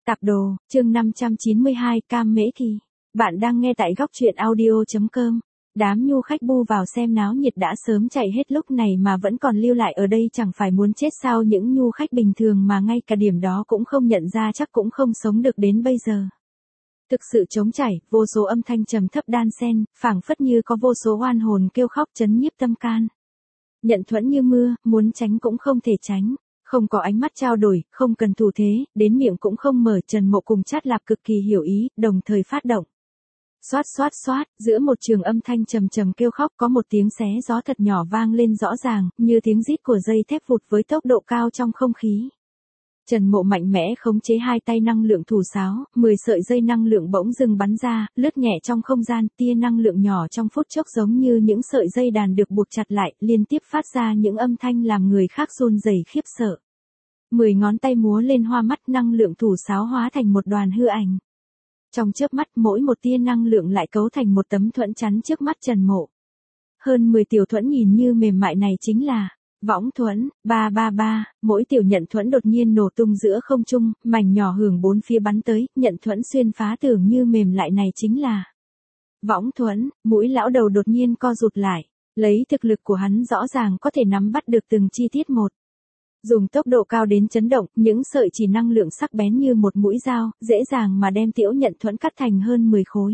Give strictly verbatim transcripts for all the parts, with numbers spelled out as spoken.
Tạp đồ, chương năm trăm chín mươi hai, Cam Mễ Kỳ. Bạn đang nghe tại góc truyện audio.com. Đám nhu khách bu vào xem náo nhiệt đã sớm chạy hết lúc này mà vẫn còn lưu lại ở đây chẳng phải muốn chết sao, những nhu khách bình thường mà ngay cả điểm đó cũng không nhận ra chắc cũng không sống được đến bây giờ. Thực sự trống chảy, vô số âm thanh trầm thấp đan xen, phảng phất như có vô số oan hồn kêu khóc trấn nhiếp tâm can. Nhận thuẫn như mưa, muốn tránh cũng không thể tránh. Không có ánh mắt trao đổi, không cần thủ thế, đến miệng cũng không mở. Trần Mộ cùng Trát Lạp cực kỳ hiểu ý, đồng thời phát động. Xoát xoát xoát, giữa một trường âm thanh trầm trầm kêu khóc có một tiếng xé gió thật nhỏ vang lên rõ ràng, như tiếng rít của dây thép vụt với tốc độ cao trong không khí. Trần Mộ mạnh mẽ khống chế hai tay năng lượng thủ sáo, mười sợi dây năng lượng bỗng dưng bắn ra, lướt nhẹ trong không gian, tia năng lượng nhỏ trong phút chốc giống như những sợi dây đàn được buộc chặt lại, liên tiếp phát ra những âm thanh làm người khác run rẩy khiếp sợ. Mười ngón tay múa lên hoa mắt, năng lượng thủ sáo hóa thành một đoàn hư ảnh. Trong chớp mắt, mỗi một tia năng lượng lại cấu thành một tấm thuẫn chắn trước mắt Trần Mộ. Hơn mười tiểu thuẫn nhìn như mềm mại này chính là võng thuẫn. Ba ba ba, mỗi tiểu nhận thuẫn đột nhiên nổ tung giữa không trung, mảnh nhỏ hưởng bốn phía bắn tới, nhận thuẫn xuyên phá tưởng như mềm lại này chính là võng thuẫn. Mũi lão đầu đột nhiên co rụt lại, lấy thực lực của hắn rõ ràng có thể nắm bắt được từng chi tiết một. Dùng tốc độ cao đến chấn động, những sợi chỉ năng lượng sắc bén như một mũi dao, dễ dàng mà đem tiểu nhận thuẫn cắt thành hơn mười khối.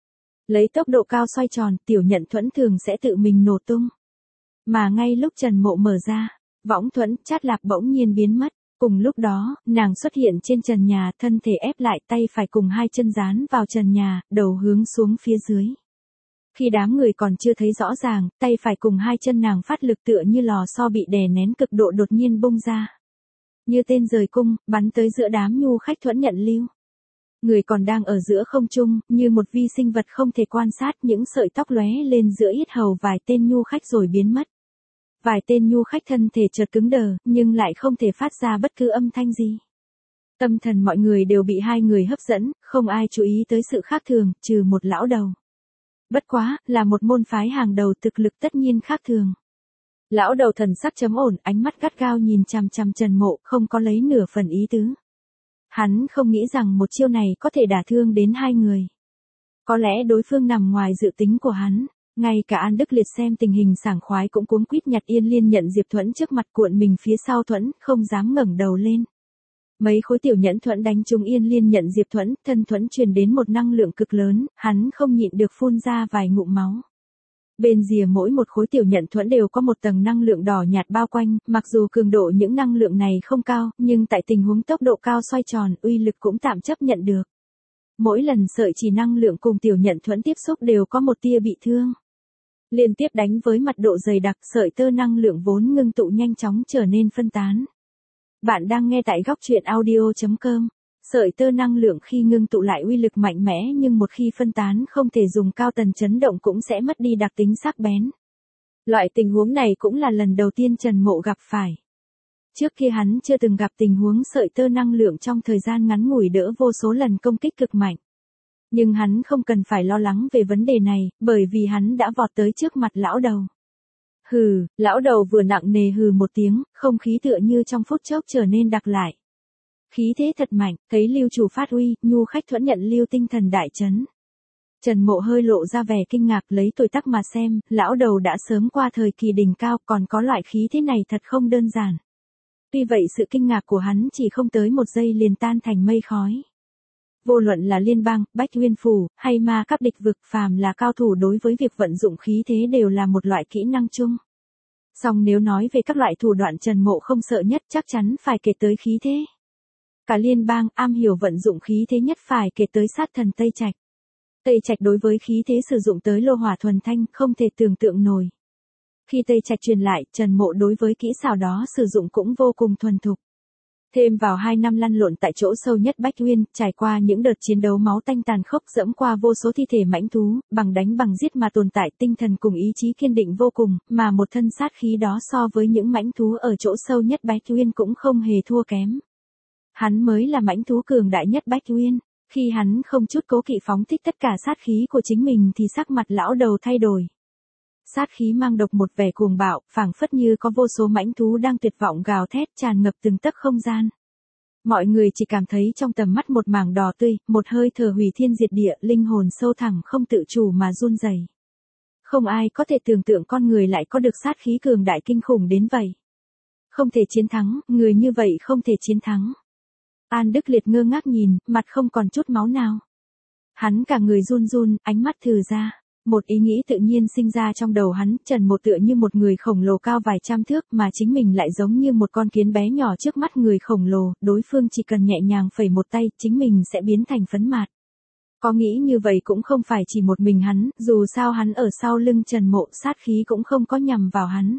Lấy tốc độ cao xoay tròn, tiểu nhận thuẫn thường sẽ tự mình nổ tung. Mà ngay lúc Trần Mộ mở ra, võng thuẫn, Trát Lạp bỗng nhiên biến mất. Cùng lúc đó, nàng xuất hiện trên trần nhà, thân thể ép lại, tay phải cùng hai chân dán vào trần nhà, đầu hướng xuống phía dưới. Khi đám người còn chưa thấy rõ ràng, tay phải cùng hai chân nàng phát lực tựa như lò xo bị đè nén cực độ đột nhiên bung ra. Như tên rời cung, bắn tới giữa đám nhu khách thuẫn nhận lưu. Người còn đang ở giữa không trung, như một vi sinh vật không thể quan sát, những sợi tóc lóe lên giữa yết hầu vài tên nhu khách rồi biến mất. Vài tên nhu khách thân thể chợt cứng đờ, nhưng lại không thể phát ra bất cứ âm thanh gì. Tâm thần mọi người đều bị hai người hấp dẫn, không ai chú ý tới sự khác thường, trừ một lão đầu. Bất quá, là một môn phái hàng đầu, thực lực tất nhiên khác thường. Lão đầu thần sắc trầm ổn, ánh mắt gắt gao nhìn chằm chằm Trần Mộ, không có lấy nửa phần ý tứ. Hắn không nghĩ rằng một chiêu này có thể đả thương đến hai người. Có lẽ đối phương nằm ngoài dự tính của hắn. Ngay cả An Đức Liệt xem tình hình sảng khoái cũng cuống quýt nhặt Yên Liên nhận diệp thuẫn trước mặt, cuộn mình phía sau thuẫn, không dám ngẩng đầu lên. Mấy khối tiểu nhẫn thuẫn đánh trúng Yên Liên nhận diệp thuẫn, thân thuẫn truyền đến một năng lượng cực lớn, hắn không nhịn được phun ra vài ngụm máu. Bên rìa mỗi một khối tiểu nhận thuẫn đều có một tầng năng lượng đỏ nhạt bao quanh, mặc dù cường độ những năng lượng này không cao, nhưng tại tình huống tốc độ cao xoay tròn, uy lực cũng tạm chấp nhận được. Mỗi lần sợi chỉ năng lượng cùng tiểu nhận thuẫn tiếp xúc đều có một tia bị thương. Liên tiếp đánh với mặt độ dày đặc, sợi tơ năng lượng vốn ngưng tụ nhanh chóng trở nên phân tán. Bạn đang nghe tại góc truyện audio.com. Sợi tơ năng lượng khi ngưng tụ lại uy lực mạnh mẽ, nhưng một khi phân tán không thể dùng cao tần chấn động cũng sẽ mất đi đặc tính sắc bén. Loại tình huống này cũng là lần đầu tiên Trần Mộ gặp phải. Trước kia hắn chưa từng gặp tình huống sợi tơ năng lượng trong thời gian ngắn ngủi đỡ vô số lần công kích cực mạnh. Nhưng hắn không cần phải lo lắng về vấn đề này, bởi vì hắn đã vọt tới trước mặt lão đầu. Hừ, lão đầu vừa nặng nề hừ một tiếng, không khí tựa như trong phút chốc trở nên đặc lại. Khí thế thật mạnh, thấy lưu chủ phát uy, nhu khách thuẫn nhận lưu tinh thần đại chấn. Trần Mộ hơi lộ ra vẻ kinh ngạc, lấy tuổi tác mà xem, lão đầu đã sớm qua thời kỳ đỉnh cao, còn có loại khí thế này thật không đơn giản. Tuy vậy sự kinh ngạc của hắn chỉ không tới một giây liền tan thành mây khói. Vô luận là liên bang, Bách Nguyên Phủ, hay ma cấp địch vực, phàm là cao thủ đối với việc vận dụng khí thế đều là một loại kỹ năng chung. Song nếu nói về các loại thủ đoạn Trần Mộ không sợ nhất chắc chắn phải kể tới khí thế. Cả liên bang am hiểu vận dụng khí thế nhất phải kể tới sát thần Tây Trạch. Tây Trạch đối với khí thế sử dụng tới lô hỏa thuần thanh không thể tưởng tượng nổi. Khi Tây Trạch truyền lại, Trần Mộ đối với kỹ xảo đó sử dụng cũng vô cùng thuần thục. Thêm vào hai năm lăn lộn tại chỗ sâu nhất Bách Nguyên, trải qua những đợt chiến đấu máu tanh tàn khốc, dẫm qua vô số thi thể mãnh thú, bằng đánh bằng giết mà tồn tại, tinh thần cùng ý chí kiên định vô cùng, mà một thân sát khí đó so với những mãnh thú ở chỗ sâu nhất Bách Nguyên cũng không hề thua kém. Hắn mới là mãnh thú cường đại nhất Bách Nguyên. Khi hắn không chút cố kỵ phóng thích tất cả sát khí của chính mình thì sắc mặt lão đầu thay đổi. Sát khí mang độc một vẻ cuồng bạo, phảng phất như có vô số mãnh thú đang tuyệt vọng gào thét tràn ngập từng tấc không gian. Mọi người chỉ cảm thấy trong tầm mắt một mảng đỏ tươi, một hơi thở hủy thiên diệt địa, linh hồn sâu thẳm không tự chủ mà run rẩy. Không ai có thể tưởng tượng con người lại có được sát khí cường đại kinh khủng đến vậy. Không thể chiến thắng, người như vậy không thể chiến thắng. An Đức Liệt ngơ ngác nhìn, mặt không còn chút máu nào. Hắn cả người run run, ánh mắt thừ ra. Một ý nghĩ tự nhiên sinh ra trong đầu hắn, Trần Mộ tựa như một người khổng lồ cao vài trăm thước mà chính mình lại giống như một con kiến bé nhỏ trước mắt người khổng lồ, đối phương chỉ cần nhẹ nhàng phẩy một tay, chính mình sẽ biến thành phấn mạt. Có nghĩ như vậy cũng không phải chỉ một mình hắn, dù sao hắn ở sau lưng Trần Mộ sát khí cũng không có nhằm vào hắn.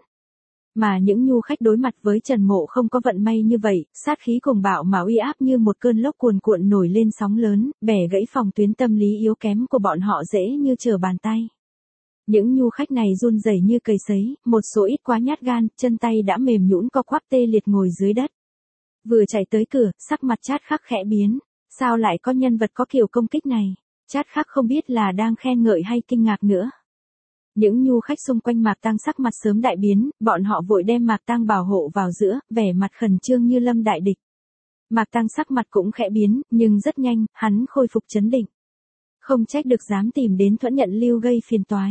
Mà những nhu khách đối mặt với Trần Mộ không có vận may như vậy, sát khí cùng bạo mà uy áp như một cơn lốc cuồn cuộn nổi lên sóng lớn, bẻ gãy phòng tuyến tâm lý yếu kém của bọn họ dễ như trở bàn tay. Những nhu khách này run rẩy như cầy sấy, một số ít quá nhát gan, chân tay đã mềm nhũn co quắp tê liệt ngồi dưới đất. Vừa chạy tới cửa, sắc mặt Trát Khắc khẽ biến, sao lại có nhân vật có kiểu công kích này? Trát Khắc không biết là đang khen ngợi hay kinh ngạc nữa. Những nhu khách xung quanh Mạc Tăng sắc mặt sớm đại biến, bọn họ vội đem Mạc Tăng bảo hộ vào giữa, vẻ mặt khẩn trương như lâm đại địch. Mạc Tăng sắc mặt cũng khẽ biến, nhưng rất nhanh, hắn khôi phục trấn định. Không trách được dám tìm đến Thuẫn Nhận Lưu gây phiền toái.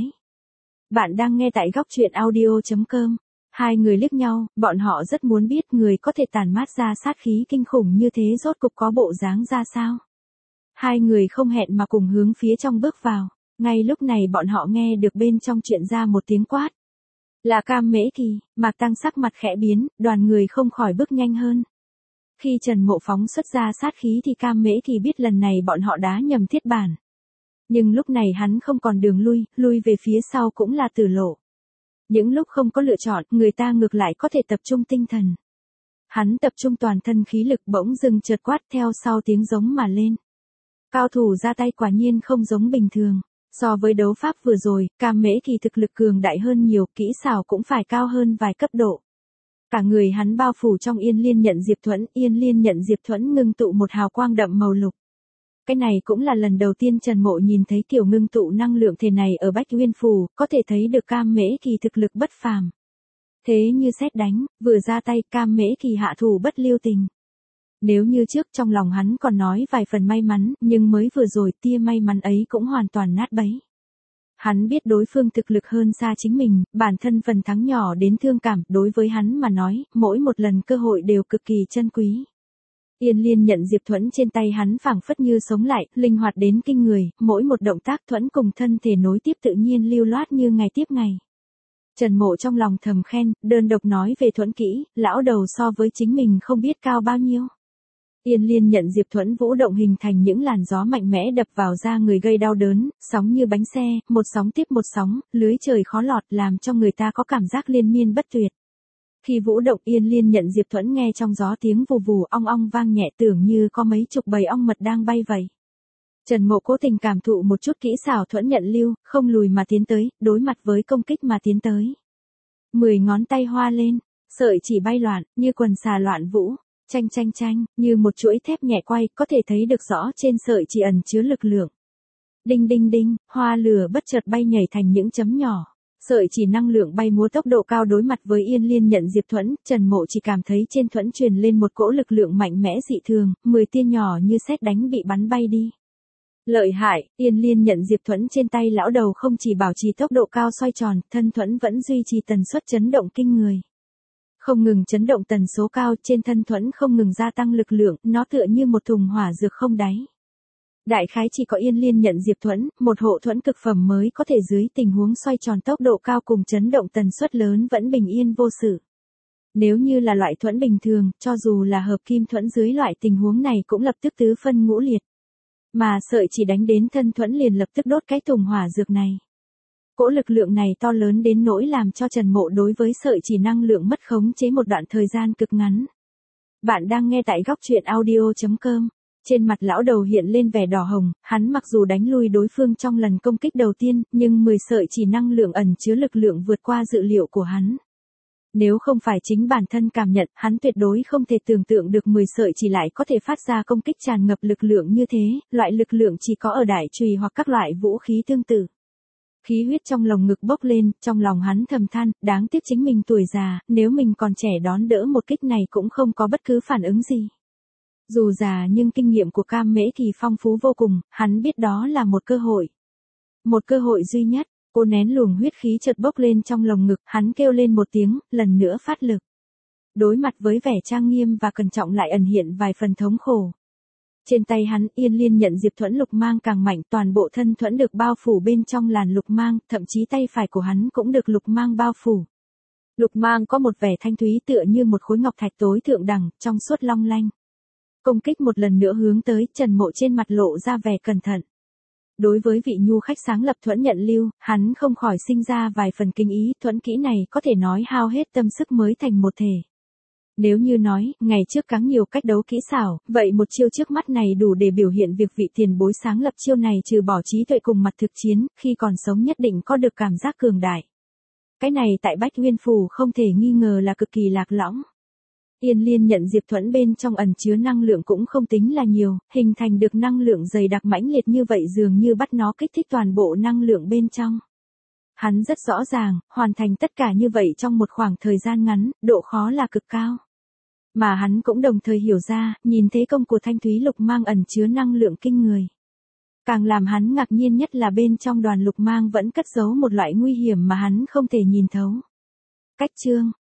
Bạn đang nghe tại góc truyện audio chấm com. Hai người liếc nhau, bọn họ rất muốn biết người có thể tản mát ra sát khí kinh khủng như thế rốt cục có bộ dáng ra sao. Hai người không hẹn mà cùng hướng phía trong bước vào. Ngay lúc này bọn họ nghe được bên trong chuyện ra một tiếng quát. Là Cam Mễ Kỳ, Mạc Tăng sắc mặt khẽ biến, đoàn người không khỏi bước nhanh hơn. Khi Trần Mộ phóng xuất ra sát khí thì Cam Mễ Kỳ biết lần này bọn họ đá nhầm thiết bản. Nhưng lúc này hắn không còn đường lui, lui về phía sau cũng là tử lộ. Những lúc không có lựa chọn, người ta ngược lại có thể tập trung tinh thần. Hắn tập trung toàn thân khí lực bỗng dưng chợt quát theo sau tiếng giống mà lên. Cao thủ ra tay quả nhiên không giống bình thường. So với đấu pháp vừa rồi, Cam Mễ Kỳ thực lực cường đại hơn nhiều, kỹ xảo cũng phải cao hơn vài cấp độ. Cả người hắn bao phủ trong Yên Liên Nhận Diệp Thuẫn, Yên Liên Nhận Diệp Thuẫn ngưng tụ một hào quang đậm màu lục. Cái này cũng là lần đầu tiên Trần Mộ nhìn thấy kiểu ngưng tụ năng lượng thể này ở Bách Uyên Phủ, có thể thấy được Cam Mễ Kỳ thực lực bất phàm. Thế như sét đánh, vừa ra tay Cam Mễ Kỳ hạ thủ bất lưu tình. Nếu như trước trong lòng hắn còn nói vài phần may mắn, nhưng mới vừa rồi tia may mắn ấy cũng hoàn toàn nát bấy. Hắn biết đối phương thực lực hơn xa chính mình, bản thân phần thắng nhỏ đến thương cảm, đối với hắn mà nói, mỗi một lần cơ hội đều cực kỳ chân quý. Yên Liên Nhận Diệp Thuẫn trên tay hắn phảng phất như sống lại, linh hoạt đến kinh người, mỗi một động tác Thuẫn cùng thân thể nối tiếp tự nhiên lưu loát như ngày tiếp ngày. Trần Mộ trong lòng thầm khen, đơn độc nói về Thuẫn kỹ, lão đầu so với chính mình không biết cao bao nhiêu. Yên Liên Nhận Diệp Thuẫn vũ động hình thành những làn gió mạnh mẽ đập vào da người gây đau đớn, sóng như bánh xe, một sóng tiếp một sóng, lưới trời khó lọt làm cho người ta có cảm giác liên miên bất tuyệt. Khi vũ động Yên Liên Nhận Diệp Thuẫn nghe trong gió tiếng vù vù ong ong vang nhẹ tưởng như có mấy chục bầy ong mật đang bay vậy. Trần Mộ cố tình cảm thụ một chút kỹ xảo Thuẫn Nhận Lưu, không lùi mà tiến tới, đối mặt với công kích mà tiến tới. Mười ngón tay hoa lên, sợi chỉ bay loạn, như quần xà loạn vũ. Chanh chanh chanh, như một chuỗi thép nhẹ quay, có thể thấy được rõ trên sợi chỉ ẩn chứa lực lượng. Đinh đinh đinh, hoa lửa bất chợt bay nhảy thành những chấm nhỏ. Sợi chỉ năng lượng bay múa tốc độ cao đối mặt với Yên Liên Nhận Diệp Thuẫn, Trần Mộ chỉ cảm thấy trên Thuẫn truyền lên một cỗ lực lượng mạnh mẽ dị thường, mười tia nhỏ như sét đánh bị bắn bay đi. Lợi hại, Yên Liên Nhận Diệp Thuẫn trên tay lão đầu không chỉ bảo trì tốc độ cao xoay tròn, thân Thuẫn vẫn duy trì tần suất chấn động kinh người. Không ngừng chấn động tần số cao trên thân Thuẫn không ngừng gia tăng lực lượng, nó tựa như một thùng hỏa dược không đáy. Đại khái chỉ có Yên Liên Nhận Diệp Thuẫn, một hộ thuẫn cực phẩm mới có thể dưới tình huống xoay tròn tốc độ cao cùng chấn động tần suất lớn vẫn bình yên vô sự. Nếu như là loại thuẫn bình thường, cho dù là hợp kim thuẫn dưới loại tình huống này cũng lập tức tứ phân ngũ liệt. Mà sợi chỉ đánh đến thân Thuẫn liền lập tức đốt cái thùng hỏa dược này. Cỗ lực lượng này to lớn đến nỗi làm cho Trần Mộ đối với sợi chỉ năng lượng mất khống chế một đoạn thời gian cực ngắn. Bạn đang nghe tại góc truyện audio chấm com. Trên mặt lão đầu hiện lên vẻ đỏ hồng, hắn mặc dù đánh lui đối phương trong lần công kích đầu tiên, nhưng mười sợi chỉ năng lượng ẩn chứa lực lượng vượt qua dự liệu của hắn. Nếu không phải chính bản thân cảm nhận, hắn tuyệt đối không thể tưởng tượng được mười sợi chỉ lại có thể phát ra công kích tràn ngập lực lượng như thế, loại lực lượng chỉ có ở đại chùy hoặc các loại vũ khí tương tự. Khí huyết trong lồng ngực bốc lên, trong lòng hắn thầm than, đáng tiếc chính mình tuổi già, nếu mình còn trẻ đón đỡ một kích này cũng không có bất cứ phản ứng gì. Dù già nhưng kinh nghiệm của Cam Mễ Kỳ phong phú vô cùng, hắn biết đó là một cơ hội. Một cơ hội duy nhất, cô nén luồng huyết khí chợt bốc lên trong lồng ngực, hắn kêu lên một tiếng, lần nữa phát lực. Đối mặt với vẻ trang nghiêm và cẩn trọng lại ẩn hiện vài phần thống khổ. Trên tay hắn Yên Liên nhận Diệp Thuẫn lục mang càng mạnh, toàn bộ thân Thuẫn được bao phủ bên trong làn lục mang, thậm chí tay phải của hắn cũng được lục mang bao phủ. Lục mang có một vẻ thanh thúy tựa như một khối ngọc thạch tối thượng đẳng, trong suốt long lanh. Công kích một lần nữa hướng tới, Trần Mộ trên mặt lộ ra vẻ cẩn thận. Đối với vị nhu khách sáng lập Thuẫn nhận lưu, hắn không khỏi sinh ra vài phần kinh ý, thuẫn kỹ này có thể nói hao hết tâm sức mới thành một thể. Nếu như nói, ngày trước cắng nhiều cách đấu kỹ xảo, vậy một chiêu trước mắt này đủ để biểu hiện việc vị tiền bối sáng lập chiêu này trừ bỏ trí tuệ cùng mặt thực chiến, khi còn sống nhất định có được cảm giác cường đại. Cái này tại Bách Nguyên Phủ không thể nghi ngờ là cực kỳ lạc lõng. Yên Liên nhận Diệp Thuẫn bên trong ẩn chứa năng lượng cũng không tính là nhiều, hình thành được năng lượng dày đặc mãnh liệt như vậy dường như bắt nó kích thích toàn bộ năng lượng bên trong. Hắn rất rõ ràng, hoàn thành tất cả như vậy trong một khoảng thời gian ngắn, độ khó là cực cao. Mà hắn cũng đồng thời hiểu ra, nhìn thế công của thanh thúy lục mang ẩn chứa năng lượng kinh người. Càng làm hắn ngạc nhiên nhất là bên trong đoàn lục mang vẫn cất giấu một loại nguy hiểm mà hắn không thể nhìn thấu. Cách chương